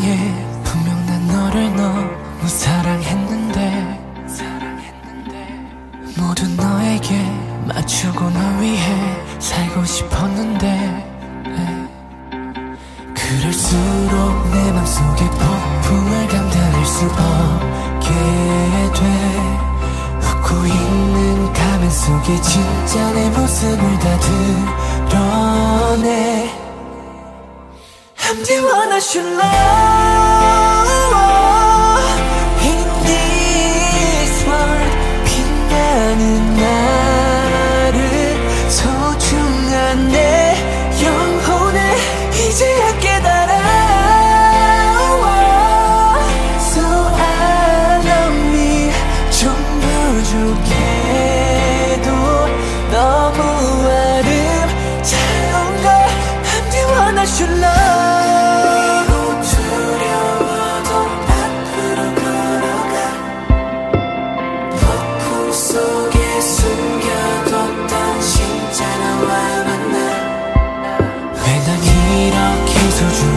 사랑해. 분명 난 너를 너무 사랑했는데 모두 너에게 맞추고 널 위해 살고 싶었는데 그럴수록 내 맘속에 폭풍을 감당할 수 없게 돼. 웃고 있는 가면 속에 진짜 내 모습을 다 드러내. I'm the one I should love in this world. 빛나는 나를 소중한 내 영혼을 이제야 깨달아. So I love me. 좀 부족해도 너무 아름다운 걸. I'm the one I should love. 두려워도 앞으로 걸어가. 폭풍 속에 숨겨뒀던 진짜 나와 만나. 왜 난 이렇게 소중해.